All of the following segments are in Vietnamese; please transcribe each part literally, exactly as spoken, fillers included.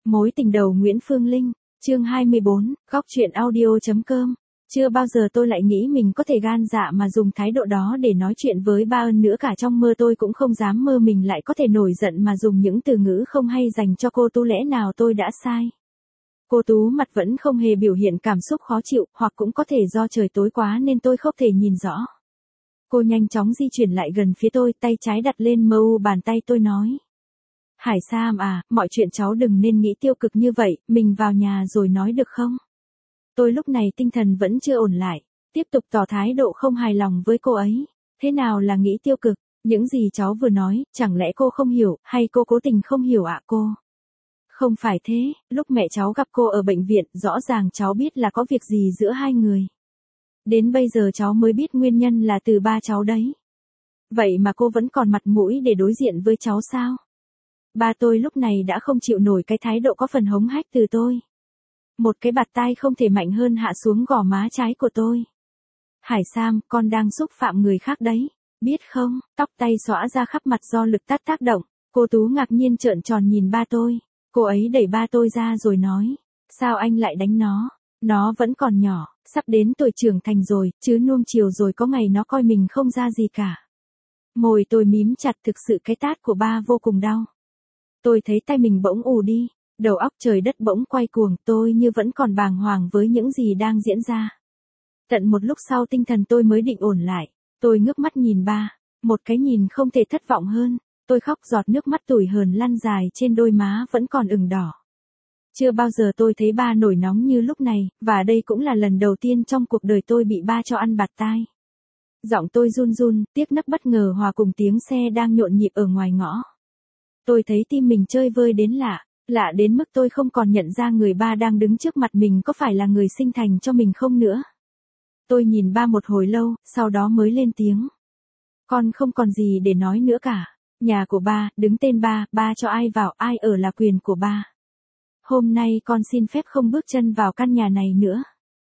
Mối tình đầu Nguyễn Phương Linh, chương hai mươi bốn, góc truyện audio.com. Chưa bao giờ tôi lại nghĩ mình có thể gan dạ mà dùng thái độ đó để nói chuyện với ba ơn nữa, cả trong mơ tôi cũng không dám mơ mình lại có thể nổi giận mà dùng những từ ngữ không hay dành cho cô Tú. Lẽ nào tôi đã sai? Cô Tú mặt vẫn không hề biểu hiện cảm xúc khó chịu, hoặc cũng có thể do trời tối quá nên tôi không thể nhìn rõ. Cô nhanh chóng di chuyển lại gần phía tôi, tay trái đặt lên mu bàn tay tôi nói. Hải Sam à, mọi chuyện cháu đừng nên nghĩ tiêu cực như vậy, mình vào nhà rồi nói được không? Tôi lúc này tinh thần vẫn chưa ổn lại, tiếp tục tỏ thái độ không hài lòng với cô ấy. Thế nào là nghĩ tiêu cực? Những gì cháu vừa nói, chẳng lẽ cô không hiểu, hay cô cố tình không hiểu ạ cô? Không phải thế, lúc mẹ cháu gặp cô ở bệnh viện, rõ ràng cháu biết là có việc gì giữa hai người. Đến bây giờ cháu mới biết nguyên nhân là từ ba cháu đấy. Vậy mà cô vẫn còn mặt mũi để đối diện với cháu sao? Ba tôi lúc này đã không chịu nổi cái thái độ có phần hống hách từ tôi. Một cái bạt tai không thể mạnh hơn hạ xuống gò má trái của tôi. Hải Sam, con đang xúc phạm người khác đấy, biết không? Tóc tay xõa ra khắp mặt do lực tát tác động. Cô Tú ngạc nhiên trợn tròn nhìn ba tôi. Cô ấy đẩy ba tôi ra rồi nói. Sao anh lại đánh nó? Nó vẫn còn nhỏ, sắp đến tuổi trưởng thành rồi, chứ nuông chiều rồi có ngày nó coi mình không ra gì cả. Môi tôi mím chặt, thực sự cái tát của ba vô cùng đau. Tôi thấy tay mình bỗng ù đi, đầu óc trời đất bỗng quay cuồng, tôi như vẫn còn bàng hoàng với những gì đang diễn ra. Tận một lúc sau tinh thần tôi mới định ổn lại, tôi ngước mắt nhìn ba, một cái nhìn không thể thất vọng hơn, tôi khóc giọt nước mắt tủi hờn lăn dài trên đôi má vẫn còn ửng đỏ. Chưa bao giờ tôi thấy ba nổi nóng như lúc này, và đây cũng là lần đầu tiên trong cuộc đời tôi bị ba cho ăn bạt tai. Giọng tôi run run, tiếc nấc bất ngờ hòa cùng tiếng xe đang nhộn nhịp ở ngoài ngõ. Tôi thấy tim mình chơi vơi đến lạ, lạ đến mức tôi không còn nhận ra người ba đang đứng trước mặt mình có phải là người sinh thành cho mình không nữa. Tôi nhìn ba một hồi lâu, sau đó mới lên tiếng. Con không còn gì để nói nữa cả. Nhà của ba, đứng tên ba, ba cho ai vào, ai ở là quyền của ba. Hôm nay con xin phép không bước chân vào căn nhà này nữa.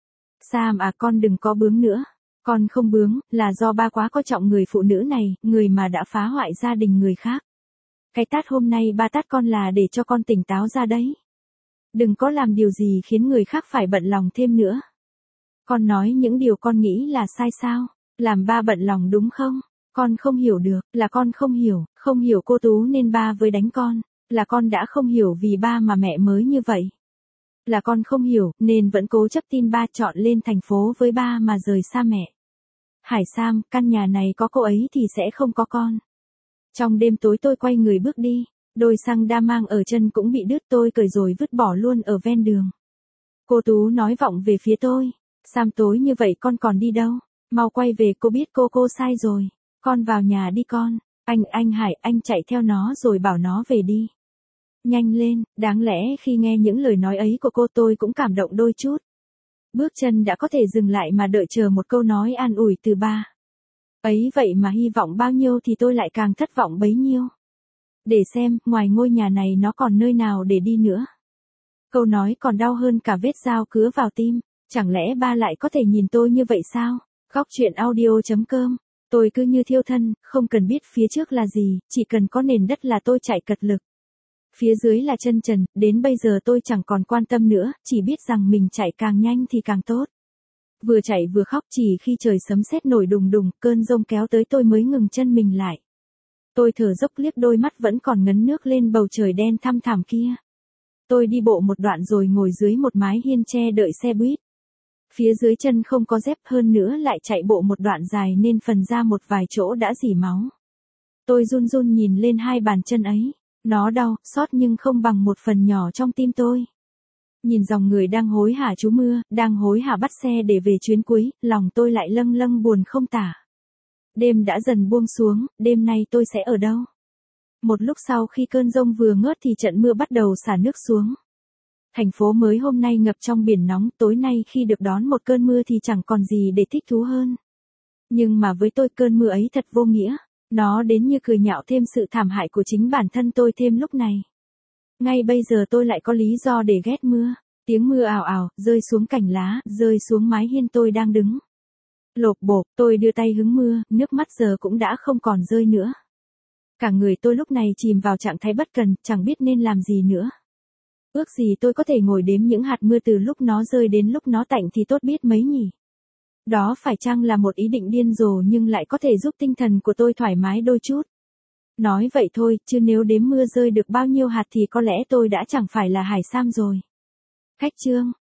Sam à, con đừng có bướng nữa. Con không bướng, là do ba quá coi trọng người phụ nữ này, người mà đã phá hoại gia đình người khác. Cái tát hôm nay ba tát con là để cho con tỉnh táo ra đấy. Đừng có làm điều gì khiến người khác phải bận lòng thêm nữa. Con nói những điều con nghĩ là sai sao? Làm ba bận lòng đúng không? Con không hiểu được, là con không hiểu, không hiểu cô Tú nên ba mới đánh con. Là con đã không hiểu vì ba mà mẹ mới như vậy. Là con không hiểu, nên vẫn cố chấp tin ba chọn lên thành phố với ba mà rời xa mẹ. Hải Sam, căn nhà này có cô ấy thì sẽ không có con. Trong đêm tối tôi quay người bước đi, đôi xăng đa mang ở chân cũng bị đứt, tôi cởi rồi vứt bỏ luôn ở ven đường. Cô Tú nói vọng về phía tôi. Sam, tối như vậy con còn đi đâu? Mau quay về, cô biết cô cô sai rồi. Con vào nhà đi con. Anh, anh Hải, anh chạy theo nó rồi bảo nó về đi. Nhanh lên, đáng lẽ khi nghe những lời nói ấy của cô tôi cũng cảm động đôi chút. Bước chân đã có thể dừng lại mà đợi chờ một câu nói an ủi từ ba. Ấy vậy mà hy vọng bao nhiêu thì tôi lại càng thất vọng bấy nhiêu. Để xem, ngoài ngôi nhà này nó còn nơi nào để đi nữa. Câu nói còn đau hơn cả vết dao cứa vào tim. Chẳng lẽ ba lại có thể nhìn tôi như vậy sao? Góc truyện audio.com. Tôi cứ như thiêu thân, không cần biết phía trước là gì, chỉ cần có nền đất là tôi chạy cật lực. Phía dưới là chân trần, đến bây giờ tôi chẳng còn quan tâm nữa, chỉ biết rằng mình chạy càng nhanh thì càng tốt. Vừa chạy vừa khóc, chỉ khi trời sấm sét nổi đùng đùng, cơn giông kéo tới tôi mới ngừng chân mình lại. Tôi thở dốc liếc đôi mắt vẫn còn ngấn nước lên bầu trời đen thăm thẳm kia. Tôi đi bộ một đoạn rồi ngồi dưới một mái hiên tre đợi xe buýt. Phía dưới chân không có dép, hơn nữa lại chạy bộ một đoạn dài nên phần da một vài chỗ đã rỉ máu. Tôi run run nhìn lên hai bàn chân ấy. Nó đau, xót nhưng không bằng một phần nhỏ trong tim tôi. Nhìn dòng người đang hối hả trú mưa, đang hối hả bắt xe để về chuyến cuối, lòng tôi lại lâng lâng buồn không tả. Đêm đã dần buông xuống, đêm nay tôi sẽ ở đâu? Một lúc sau khi cơn giông vừa ngớt thì trận mưa bắt đầu xả nước xuống. Thành phố mới hôm nay ngập trong biển nóng, tối nay khi được đón một cơn mưa thì chẳng còn gì để thích thú hơn. Nhưng mà với tôi cơn mưa ấy thật vô nghĩa. Nó đến như cười nhạo thêm sự thảm hại của chính bản thân tôi thêm lúc này. Ngay bây giờ tôi lại có lý do để ghét mưa. Tiếng mưa ào ào, rơi xuống cành lá, rơi xuống mái hiên tôi đang đứng. Lộp bộp, tôi đưa tay hứng mưa, nước mắt giờ cũng đã không còn rơi nữa. Cả người tôi lúc này chìm vào trạng thái bất cần, chẳng biết nên làm gì nữa. Ước gì tôi có thể ngồi đếm những hạt mưa từ lúc nó rơi đến lúc nó tạnh thì tốt biết mấy nhỉ. Đó phải chăng là một ý định điên rồ nhưng lại có thể giúp tinh thần của tôi thoải mái đôi chút. Nói vậy thôi, chứ nếu đếm mưa rơi được bao nhiêu hạt thì có lẽ tôi đã chẳng phải là Hải Sam rồi. Khách chương